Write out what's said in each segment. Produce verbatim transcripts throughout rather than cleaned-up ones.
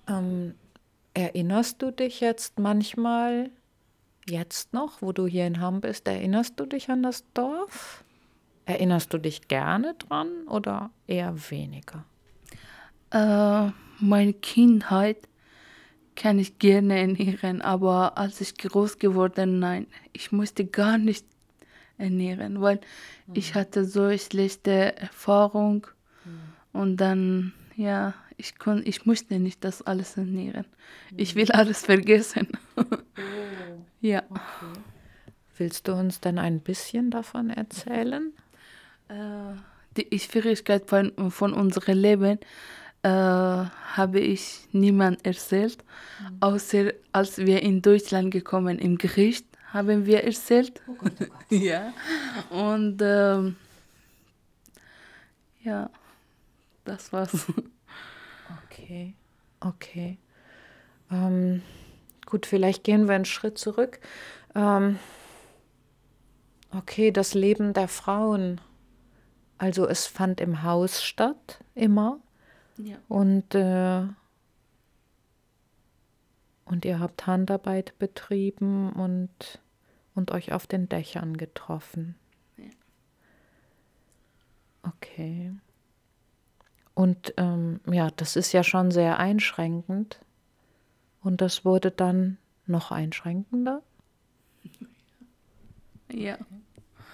Ähm, erinnerst du dich jetzt manchmal, jetzt noch, wo du hier in Hamm bist, erinnerst du dich an das Dorf? Erinnerst du dich gerne dran oder eher weniger? Äh, Meine Kindheit kann ich gerne ernähren, aber als ich groß geworden, nein, ich musste gar nicht ernähren, weil ich Hm. hatte so schlechte Erfahrung Hm. und dann, ja, ich kon, ich musste nicht das alles ernähren. Ich will Hm. alles vergessen. Oh, Ja. okay. Willst du uns denn ein bisschen davon erzählen? Äh, Die Schwierigkeit von, von unserem Leben äh, habe ich niemand erzählt, Hm. außer als wir in Deutschland gekommen im Gericht haben wir erzählt. Oh Gott, oh Gott. Ja. Und ähm, ja, das war's. Okay, okay. Ähm, gut, vielleicht gehen wir einen Schritt zurück. Ähm, okay, das Leben der Frauen. Also es fand im Haus statt, immer. Ja. Und, äh, und ihr habt Handarbeit betrieben und, und euch auf den Dächern getroffen. Ja. Okay. Und ähm, ja, das ist ja schon sehr einschränkend. Und das wurde dann noch einschränkender. Ja, Okay.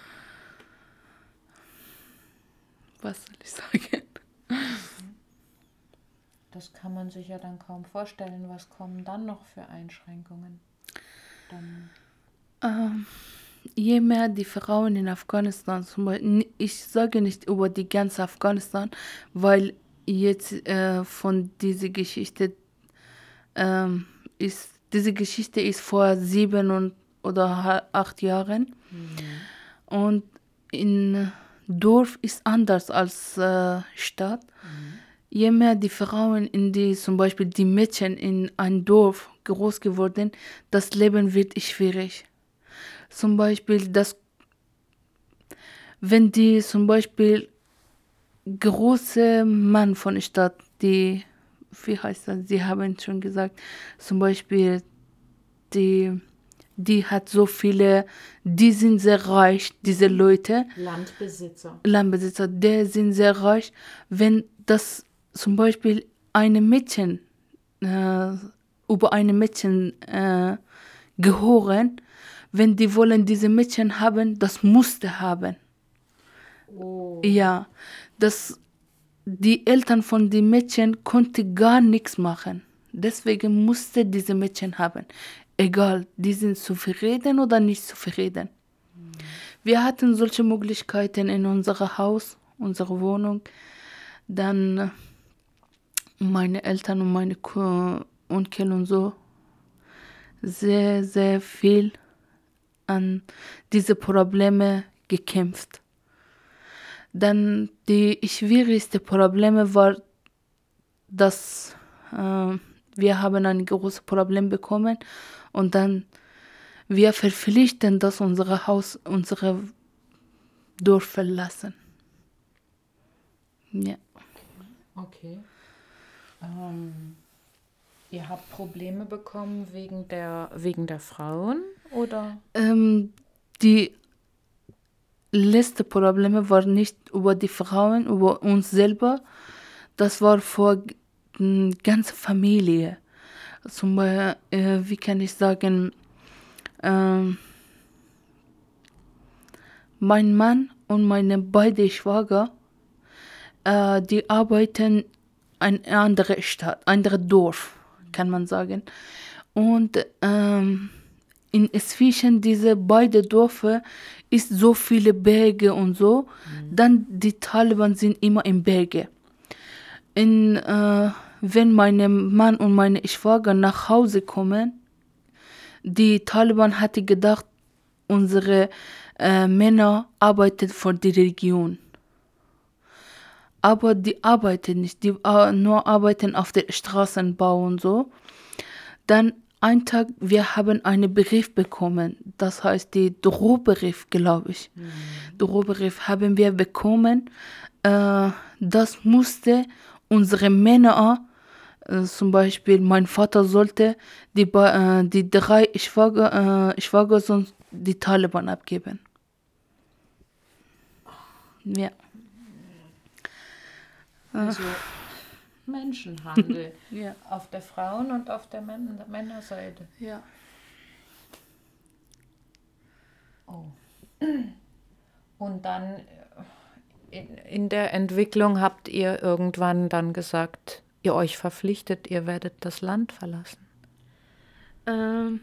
was soll ich sagen? Okay. Das kann man sich ja dann kaum vorstellen. Was kommen dann noch für Einschränkungen? Dann. Ähm, Je mehr die Frauen in Afghanistan, zum Beispiel, ich sage nicht über die ganze Afghanistan, weil jetzt äh, von dieser Geschichte ähm, ist, diese Geschichte ist vor sieben und, oder ha- acht Jahren Mhm. und in Dorf ist anders als äh, Stadt. Mhm. Je mehr die Frauen in die, zum Beispiel die Mädchen in ein Dorf groß geworden, das Leben wird schwierig. Zum Beispiel, das, wenn die zum Beispiel große Mann von der Stadt, die, wie heißt das, sie haben schon gesagt, zum Beispiel, die, die hat so viele, die sind sehr reich, diese Leute, Landbesitzer. Landbesitzer, die sind sehr reich, wenn das zum Beispiel eine Mädchen, äh, über eine Mädchen äh, gehören, wenn die wollen diese Mädchen haben, das musste haben. Oh. Ja, das, die Eltern von den Mädchen konnten gar nichts machen. Deswegen musste diese Mädchen haben. Egal, die sind zufrieden oder nicht zufrieden. Mhm. Wir hatten solche Möglichkeiten in unserem Haus, unserer Wohnung. Dann meine Eltern und meine Ko- Onkel und so sehr, sehr viel an diese Probleme gekämpft. Dann die schwierigste Probleme war, dass äh, wir haben ein großes Problem bekommen und dann wir verpflichten, dass unser Haus, unsere Dorf verlassen. Ja. Okay. Okay. Ähm, ihr habt Probleme bekommen wegen der, wegen der Frauen, oder? Ähm, die letzte Probleme war nicht über die Frauen, über uns selber. Das war vor die ganze Familie. Zum Beispiel, äh, wie kann ich sagen, ähm, mein Mann und meine beiden Schwager, äh, die arbeiten in eine andere Stadt, andere Dorf, kann man sagen. Und ähm, in zwischen diese beiden Dörfer ist so viele Berge und so. Mhm. Dann die Taliban sind immer in Berge. In, äh, wenn mein Mann und meine Schwager nach Hause kommen, die Taliban hatte gedacht, unsere äh, Männer arbeiten für die Region. Aber die arbeiten nicht, die äh, nur arbeiten auf der Straßenbau und so. Dann ein Tag, wir haben einen Brief bekommen, das heißt die Drohbrief, glaube ich. Mhm. Drohbrief haben wir bekommen. Äh, das musste unsere Männer Äh, zum Beispiel, mein Vater sollte die, ba- äh, die drei Schwager, äh, Schwiegersohn die Taliban abgeben. Ja. Also Menschenhandel Ja. auf der Frauen- und auf der Män Männerseite. Ja. Oh. Und dann äh, in, in der Entwicklung habt ihr irgendwann dann gesagt, ihr euch verpflichtet, ihr werdet das Land verlassen. Ähm,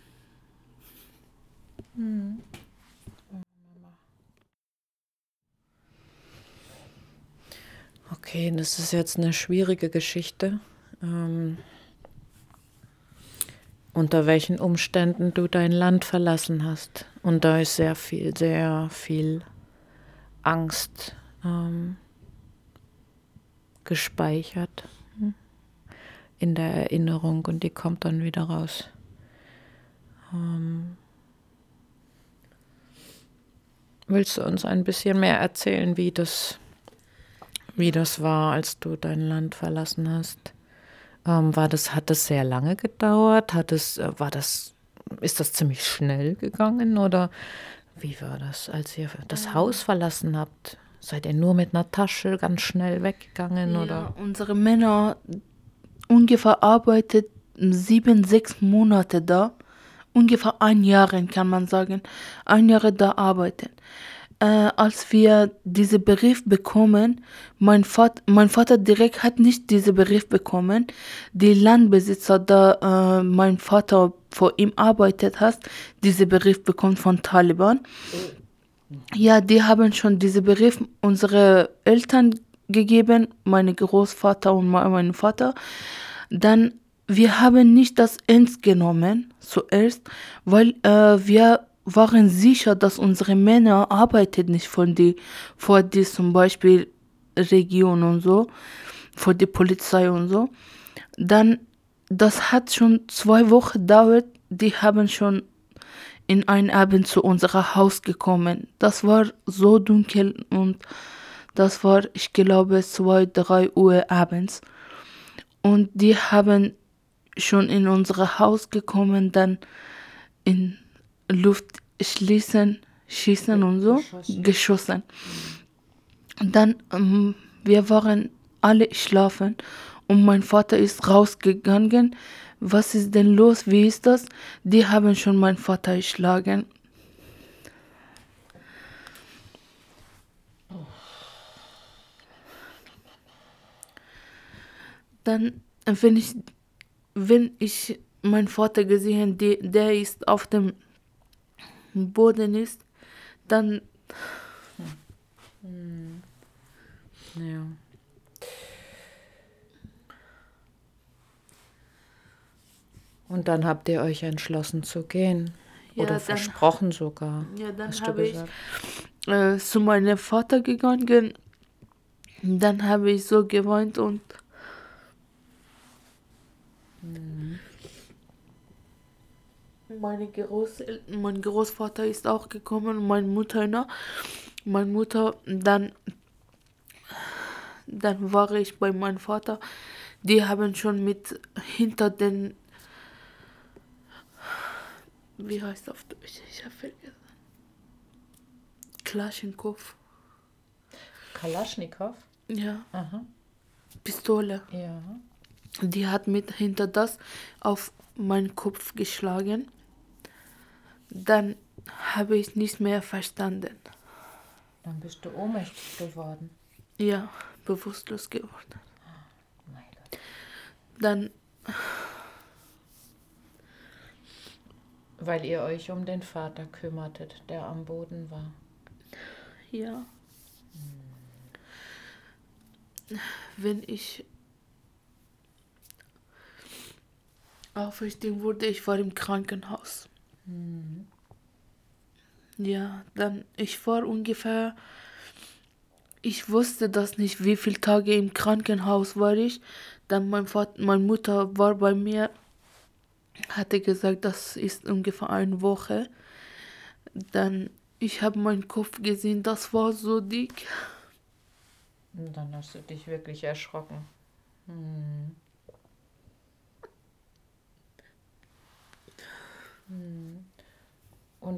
Okay, das ist jetzt eine schwierige Geschichte. Ähm, unter welchen Umständen du dein Land verlassen hast. Und da ist sehr viel, sehr viel Angst ähm, gespeichert in der Erinnerung und die kommt dann wieder raus. Ähm, willst du uns ein bisschen mehr erzählen, wie das, wie das war, als du dein Land verlassen hast? Ähm, war das, hat das sehr lange gedauert? Hat es, äh, war das, ist das ziemlich schnell gegangen oder wie war das, als ihr das Haus verlassen habt? Seid ihr nur mit einer Tasche ganz schnell weggegangen ja, oder? unsere Männer ungefähr arbeitet sieben, sechs Monate da. Ungefähr ein Jahr, kann man sagen. Ein Jahr da arbeiten. Äh, als wir diesen Brief bekommen, mein Vater, mein Vater direkt hat nicht diesen Brief bekommen. Die Landbesitzer, da äh, mein Vater vor ihm arbeitet hat, diesen Brief bekommen von Taliban. Ja, die haben schon diesen Brief unsere Eltern gegeben, meine Großvater und me- mein Vater. Dann, wir haben nicht das ernst genommen zuerst, weil äh, wir waren sicher, dass unsere Männer arbeitet nicht von die, vor die zum Beispiel Region und so, vor die Polizei und so. Dann, das hat schon zwei Wochen gedauert, die haben schon in einem Abend zu unserem Haus gekommen. Das war so dunkel und das war, ich glaube, zwei, drei Uhr abends. Und die haben schon in unser Haus gekommen, dann in Luft schließen, schießen und so, Geschossen. geschossen. Und dann, ähm, wir waren alle schlafen und mein Vater ist rausgegangen. Was ist denn los? Wie ist das? Die haben schon meinen Vater geschlagen. Dann, wenn ich, wenn ich meinen Vater gesehen, die, der ist auf dem Boden ist, dann Ja. Und dann habt ihr euch entschlossen zu gehen. Ja, Oder dann- versprochen sogar. Ja, dann hast du habe ich gesagt. äh, zu meinem Vater gegangen. Dann habe ich so geweint und meine Großel mein Großvater ist auch gekommen und meine Mutter, ne? Meine Mutter, dann, dann war ich bei meinem Vater. Die haben schon mit hinter den, wie heißt auf Deutsch? Ich habe vergessen. Kalaschnikow. Kalaschnikow? Ja, Aha. Pistole. Ja. Die hat mit hinter das auf meinen Kopf geschlagen. Dann habe ich nicht mehr verstanden. Dann bist du ohnmächtig geworden. Ja, bewusstlos geworden. Mein Gott. Dann, Weil ihr euch um den Vater kümmertet, der am Boden war. ja. Wenn ich aufgestiegen wurde, ich war im Krankenhaus. Ja, dann, ich war ungefähr, ich wusste das nicht, wie viele Tage im Krankenhaus war ich. Dann mein Vater, meine Mutter war bei mir, hatte gesagt, das ist ungefähr eine Woche. Dann, ich habe meinen Kopf gesehen, das war so dick. Und dann hast du dich wirklich erschrocken. Hm.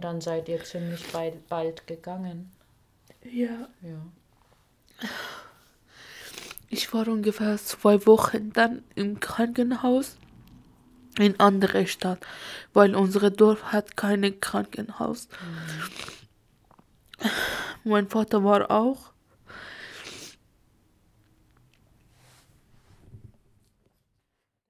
Und dann seid ihr ziemlich bald, bald gegangen. Ja. Ja. Ich war ungefähr zwei Wochen dann im Krankenhaus in andere Stadt, weil unsere Dorf hat kein Krankenhaus. Mhm. Mein Vater war auch